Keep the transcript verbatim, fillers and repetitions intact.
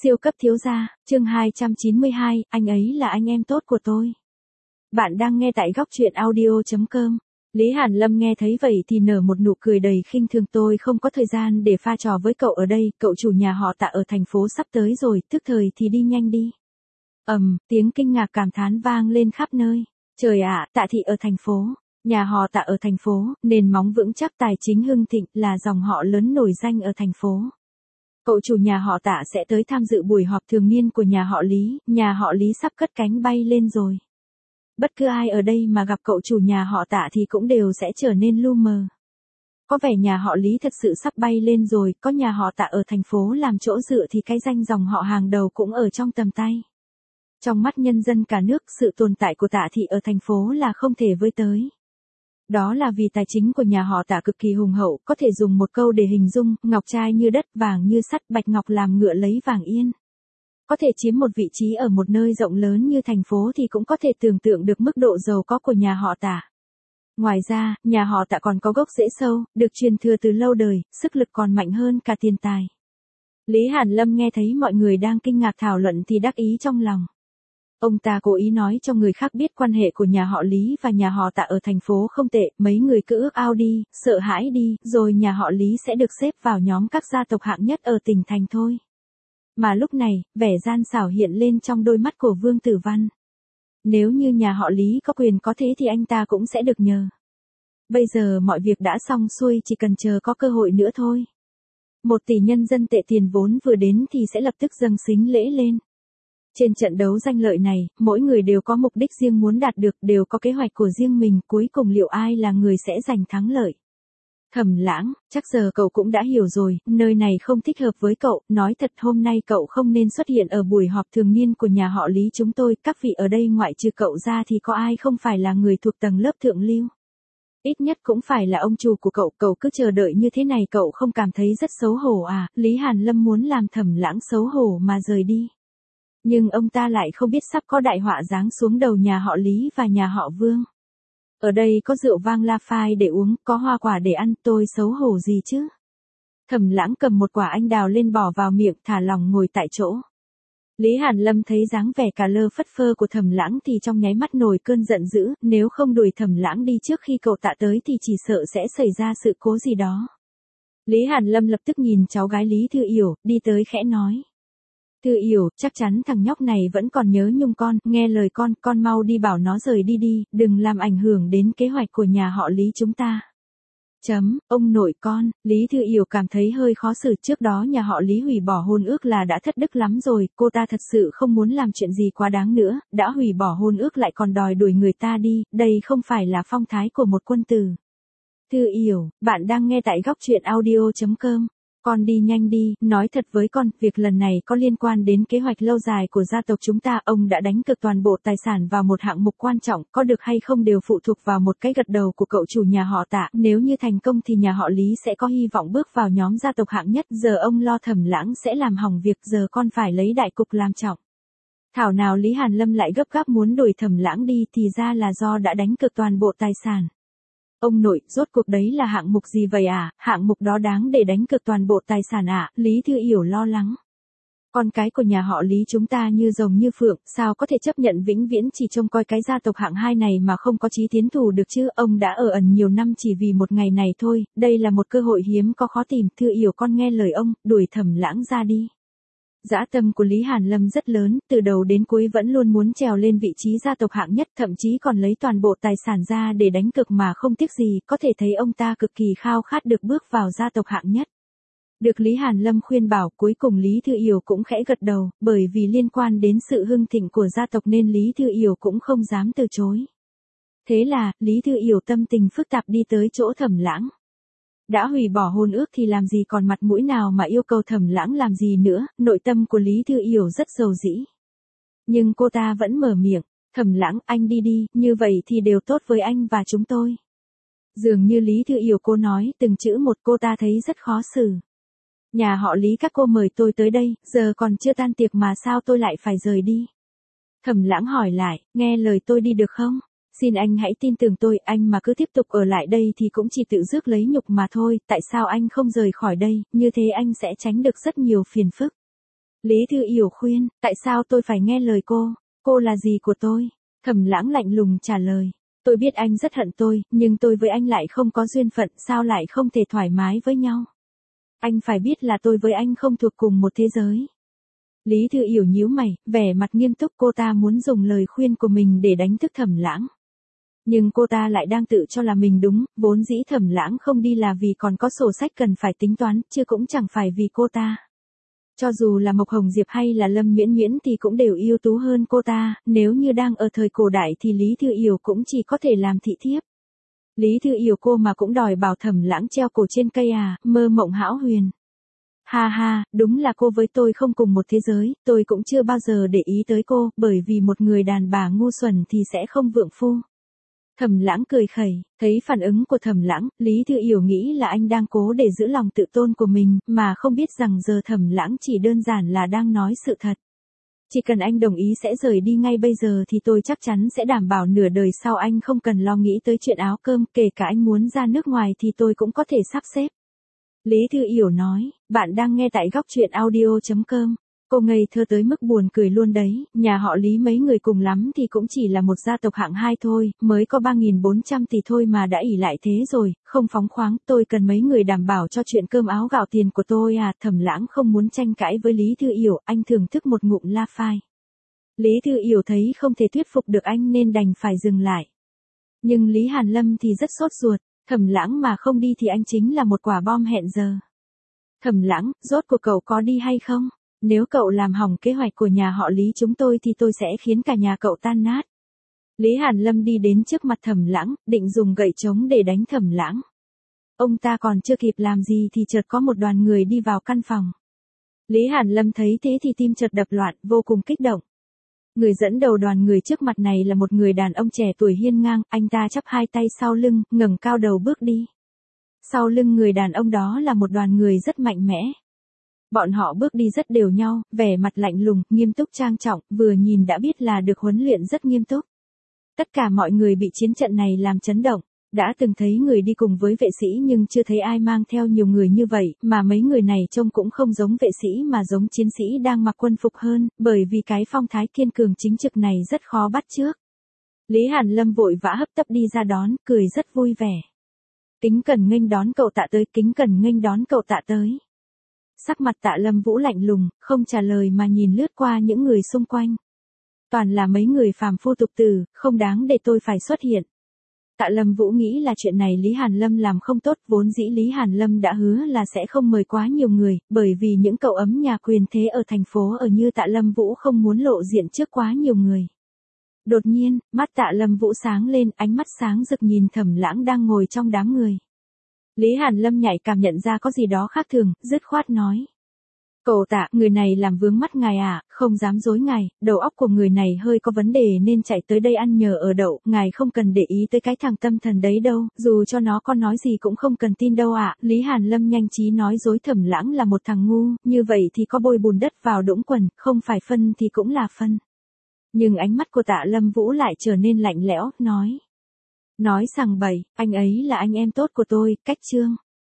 Siêu cấp thiếu gia, chương hai trăm chín mươi hai, anh ấy là anh em tốt của tôi. Bạn đang nghe tại góc truyện audio chấm com. Lý Hàn Lâm nghe thấy vậy thì nở một nụ cười đầy khinh thường, tôi không có thời gian để pha trò với cậu ở đây, cậu chủ nhà họ Tạ ở thành phố sắp tới rồi, tức thời thì đi nhanh đi. Ầm, um, tiếng kinh ngạc cảm thán vang lên khắp nơi. Trời ạ, Tạ thị ở thành phố. Nhà họ Tạ ở thành phố, nền móng vững chắc, tài chính hưng thịnh, là dòng họ lớn nổi danh ở thành phố. Cậu chủ nhà họ Tạ sẽ tới tham dự buổi họp thường niên của nhà họ Lý, nhà họ Lý sắp cất cánh bay lên rồi. Bất cứ ai ở đây mà gặp cậu chủ nhà họ Tạ thì cũng đều sẽ trở nên lu mờ. Có vẻ nhà họ Lý thật sự sắp bay lên rồi, có nhà họ Tạ ở thành phố làm chỗ dựa thì cái danh dòng họ hàng đầu cũng ở trong tầm tay. Trong mắt nhân dân cả nước, sự tồn tại của Tạ thị ở thành phố là không thể với tới. Đó là vì tài chính của nhà họ Tạ cực kỳ hùng hậu, có thể dùng một câu để hình dung, ngọc trai như đất, vàng như sắt, bạch ngọc làm ngựa lấy vàng yên. Có thể chiếm một vị trí ở một nơi rộng lớn như thành phố thì cũng có thể tưởng tượng được mức độ giàu có của nhà họ Tạ. Ngoài ra, nhà họ Tạ còn có gốc rễ sâu, được truyền thừa từ lâu đời, sức lực còn mạnh hơn cả tiền tài. Lý Hàn Lâm nghe thấy mọi người đang kinh ngạc thảo luận thì đắc ý trong lòng. Ông ta cố ý nói cho người khác biết quan hệ của nhà họ Lý và nhà họ Tạ ở thành phố không tệ, mấy người cứ ước ao đi, sợ hãi đi, rồi nhà họ Lý sẽ được xếp vào nhóm các gia tộc hạng nhất ở tỉnh thành thôi. Mà lúc này, vẻ gian xảo hiện lên trong đôi mắt của Vương Tử Văn. Nếu như nhà họ Lý có quyền có thế thì anh ta cũng sẽ được nhờ. Bây giờ mọi việc đã xong xuôi, chỉ cần chờ có cơ hội nữa thôi. Một tỷ nhân dân tệ tiền vốn vừa đến thì sẽ lập tức dâng sính lễ lên. Trên trận đấu danh lợi này, mỗi người đều có mục đích riêng muốn đạt được, đều có kế hoạch của riêng mình, cuối cùng liệu ai là người sẽ giành thắng lợi. Thẩm Lãng, chắc giờ cậu cũng đã hiểu rồi, nơi này không thích hợp với cậu, nói thật hôm nay cậu không nên xuất hiện ở buổi họp thường niên của nhà họ Lý chúng tôi, các vị ở đây ngoại trừ cậu ra thì có ai không phải là người thuộc tầng lớp thượng lưu. Ít nhất cũng phải là ông chủ của cậu, cậu cứ chờ đợi như thế này cậu không cảm thấy rất xấu hổ à? Lý Hàn Lâm muốn làm Thẩm Lãng xấu hổ mà rời đi. Nhưng ông ta lại không biết sắp có đại họa giáng xuống đầu nhà họ Lý và nhà họ Vương. Ở đây có rượu vang la phai để uống, có hoa quả để ăn, tôi xấu hổ gì chứ? Thẩm Lãng cầm một quả anh đào lên bỏ vào miệng, thả lỏng ngồi tại chỗ. Lý Hàn Lâm thấy dáng vẻ cà lơ phất phơ của Thẩm Lãng thì trong nháy mắt nổi cơn giận dữ, nếu không đuổi Thẩm Lãng đi trước khi cậu Tạ tới thì chỉ sợ sẽ xảy ra sự cố gì đó. Lý Hàn Lâm lập tức nhìn cháu gái Lý Thư Yểu, đi tới khẽ nói. Thư Yểu, chắc chắn thằng nhóc này vẫn còn nhớ nhung con, nghe lời con, con mau đi bảo nó rời đi đi, đừng làm ảnh hưởng đến kế hoạch của nhà họ Lý chúng ta. Chấm, ông nội con, Lý Thư Yểu cảm thấy hơi khó xử, trước đó nhà họ Lý hủy bỏ hôn ước là đã thất đức lắm rồi, cô ta thật sự không muốn làm chuyện gì quá đáng nữa, đã hủy bỏ hôn ước lại còn đòi đuổi người ta đi, đây không phải là phong thái của một quân tử. Thư Yểu, bạn đang nghe tại góc truyện audio chấm com. Con đi nhanh đi, nói thật với con, việc lần này có liên quan đến kế hoạch lâu dài của gia tộc chúng ta, ông đã đánh cược toàn bộ tài sản vào một hạng mục quan trọng, có được hay không đều phụ thuộc vào một cái gật đầu của cậu chủ nhà họ Tạ, nếu như thành công thì nhà họ Lý sẽ có hy vọng bước vào nhóm gia tộc hạng nhất, giờ ông lo Thẩm Lãng sẽ làm hỏng việc, giờ con phải lấy đại cục làm trọng. Thảo nào Lý Hàn Lâm lại gấp gáp muốn đuổi Thẩm Lãng đi, thì ra là do đã đánh cược toàn bộ tài sản. Ông nội, rốt cuộc đấy là hạng mục gì vậy à, hạng mục đó đáng để đánh cược toàn bộ tài sản à, Lý Thư Yểu lo lắng. Con cái của nhà họ Lý chúng ta như rồng như phượng, sao có thể chấp nhận vĩnh viễn chỉ trông coi cái gia tộc hạng hai này mà không có chí tiến thủ được chứ, ông đã ở ẩn nhiều năm chỉ vì một ngày này thôi, đây là một cơ hội hiếm có khó tìm, Thư Yểu con nghe lời ông, đuổi Thẩm Lãng ra đi. Dã tâm của Lý Hàn Lâm rất lớn, từ đầu đến cuối vẫn luôn muốn trèo lên vị trí gia tộc hạng nhất, thậm chí còn lấy toàn bộ tài sản ra để đánh cược mà không tiếc gì, có thể thấy ông ta cực kỳ khao khát được bước vào gia tộc hạng nhất. Được Lý Hàn Lâm khuyên bảo, cuối cùng Lý Thư Yểu cũng khẽ gật đầu, bởi vì liên quan đến sự hưng thịnh của gia tộc nên Lý Thư Yểu cũng không dám từ chối. Thế là, Lý Thư Yểu tâm tình phức tạp đi tới chỗ Thẩm Lãng. Đã hủy bỏ hôn ước thì làm gì còn mặt mũi nào mà yêu cầu Thẩm Lãng làm gì nữa, nội tâm của Lý Thư Yểu rất dầu dĩ. Nhưng cô ta vẫn mở miệng, Thẩm Lãng, anh đi đi, như vậy thì đều tốt với anh và chúng tôi. Dường như Lý Thư Yểu cô nói từng chữ một, cô ta thấy rất khó xử. Nhà họ Lý các cô mời tôi tới đây, giờ còn chưa tan tiệc mà sao tôi lại phải rời đi. Thẩm Lãng hỏi lại, nghe lời tôi đi được không? Xin anh hãy tin tưởng tôi, anh mà cứ tiếp tục ở lại đây thì cũng chỉ tự rước lấy nhục mà thôi, tại sao anh không rời khỏi đây, như thế anh sẽ tránh được rất nhiều phiền phức. Lý Thư Yểu khuyên, tại sao tôi phải nghe lời cô, cô là gì của tôi? Thẩm Lãng lạnh lùng trả lời, tôi biết anh rất hận tôi, nhưng tôi với anh lại không có duyên phận, sao lại không thể thoải mái với nhau? Anh phải biết là tôi với anh không thuộc cùng một thế giới. Lý Thư Yểu nhíu mày, vẻ mặt nghiêm túc, cô ta muốn dùng lời khuyên của mình để đánh thức Thẩm Lãng. Nhưng cô ta lại đang tự cho là mình đúng, vốn dĩ Thẩm Lãng không đi là vì còn có sổ sách cần phải tính toán, chứ cũng chẳng phải vì cô ta. Cho dù là Mộc Hồng Diệp hay là Lâm Nguyễn Nguyễn thì cũng đều ưu tú hơn cô ta, nếu như đang ở thời cổ đại thì Lý Thư Yểu cũng chỉ có thể làm thị thiếp. Lý Thư Yểu cô mà cũng đòi bảo Thẩm Lãng treo cổ trên cây à, mơ mộng hão huyền. Ha ha, đúng là cô với tôi không cùng một thế giới, tôi cũng chưa bao giờ để ý tới cô, bởi vì một người đàn bà ngu xuẩn thì sẽ không vượng phu. Thẩm Lãng cười khẩy, thấy phản ứng của Thẩm Lãng, Lý Thư Yểu nghĩ là anh đang cố để giữ lòng tự tôn của mình, mà không biết rằng giờ Thẩm Lãng chỉ đơn giản là đang nói sự thật. Chỉ cần anh đồng ý sẽ rời đi ngay bây giờ thì tôi chắc chắn sẽ đảm bảo nửa đời sau anh không cần lo nghĩ tới chuyện áo cơm, kể cả anh muốn ra nước ngoài thì tôi cũng có thể sắp xếp. Lý Thư Yểu nói, bạn đang nghe tại góc truyện audio chấm com. Cô ngây thơ tới mức buồn cười luôn đấy, nhà họ Lý mấy người cùng lắm thì cũng chỉ là một gia tộc hạng hai thôi, mới có ba nghìn bốn trăm tỷ thôi mà đã ỷ lại thế rồi, không phóng khoáng, tôi cần mấy người đảm bảo cho chuyện cơm áo gạo tiền của tôi à. Thẩm Lãng không muốn tranh cãi với Lý Thư Yểu, anh thưởng thức một ngụm la phai. Lý Thư Yểu thấy không thể thuyết phục được anh nên đành phải dừng lại. Nhưng Lý Hàn Lâm thì rất sốt ruột, Thẩm Lãng mà không đi thì anh chính là một quả bom hẹn giờ. Thẩm Lãng, rốt cuộc cậu có đi hay không? Nếu cậu làm hỏng kế hoạch của nhà họ Lý chúng tôi thì tôi sẽ khiến cả nhà cậu tan nát. Lý Hàn Lâm đi đến trước mặt Thẩm Lãng, định dùng gậy trống để đánh Thẩm Lãng. Ông ta còn chưa kịp làm gì thì chợt có một đoàn người đi vào căn phòng. Lý Hàn Lâm thấy thế thì tim chợt đập loạn, vô cùng kích động. Người dẫn đầu đoàn người trước mặt này là một người đàn ông trẻ tuổi hiên ngang, anh ta chắp hai tay sau lưng, ngẩng cao đầu bước đi. Sau lưng người đàn ông đó là một đoàn người rất mạnh mẽ. Bọn họ bước đi rất đều nhau, vẻ mặt lạnh lùng, nghiêm túc trang trọng, vừa nhìn đã biết là được huấn luyện rất nghiêm túc. Tất cả mọi người bị chiến trận này làm chấn động, đã từng thấy người đi cùng với vệ sĩ nhưng chưa thấy ai mang theo nhiều người như vậy, mà mấy người này trông cũng không giống vệ sĩ mà giống chiến sĩ đang mặc quân phục hơn, bởi vì cái phong thái kiên cường chính trực này rất khó bắt chước. Lý Hàn Lâm vội vã hấp tấp đi ra đón, cười rất vui vẻ. Kính cẩn nghênh đón cậu Tạ tới, kính cẩn nghênh đón cậu Tạ tới. Sắc mặt Tạ Lâm Vũ lạnh lùng, không trả lời mà nhìn lướt qua những người xung quanh. Toàn là mấy người phàm phu tục tử, không đáng để tôi phải xuất hiện. Tạ Lâm Vũ nghĩ là chuyện này Lý Hàn Lâm làm không tốt, vốn dĩ Lý Hàn Lâm đã hứa là sẽ không mời quá nhiều người, bởi vì những cậu ấm nhà quyền thế ở thành phố ở như Tạ Lâm Vũ không muốn lộ diện trước quá nhiều người. Đột nhiên, mắt Tạ Lâm Vũ sáng lên, ánh mắt sáng rực nhìn Thẩm Lãng đang ngồi trong đám người. Lý Hàn Lâm nhạy cảm nhận ra có gì đó khác thường, dứt khoát nói. Cậu Tạ, người này làm vướng mắt ngài à, không dám dối ngài, đầu óc của người này hơi có vấn đề nên chạy tới đây ăn nhờ ở đậu, ngài không cần để ý tới cái thằng tâm thần đấy đâu, dù cho nó có nói gì cũng không cần tin đâu ạ. À. Lý Hàn Lâm nhanh trí nói dối Thẩm Lãng là một thằng ngu, như vậy thì có bôi bùn đất vào đũng quần, không phải phân thì cũng là phân. Nhưng ánh mắt của Tạ Lâm Vũ lại trở nên lạnh lẽo, nói. Nói sằng bậy, anh ấy là anh em tốt của tôi, Cách Trương.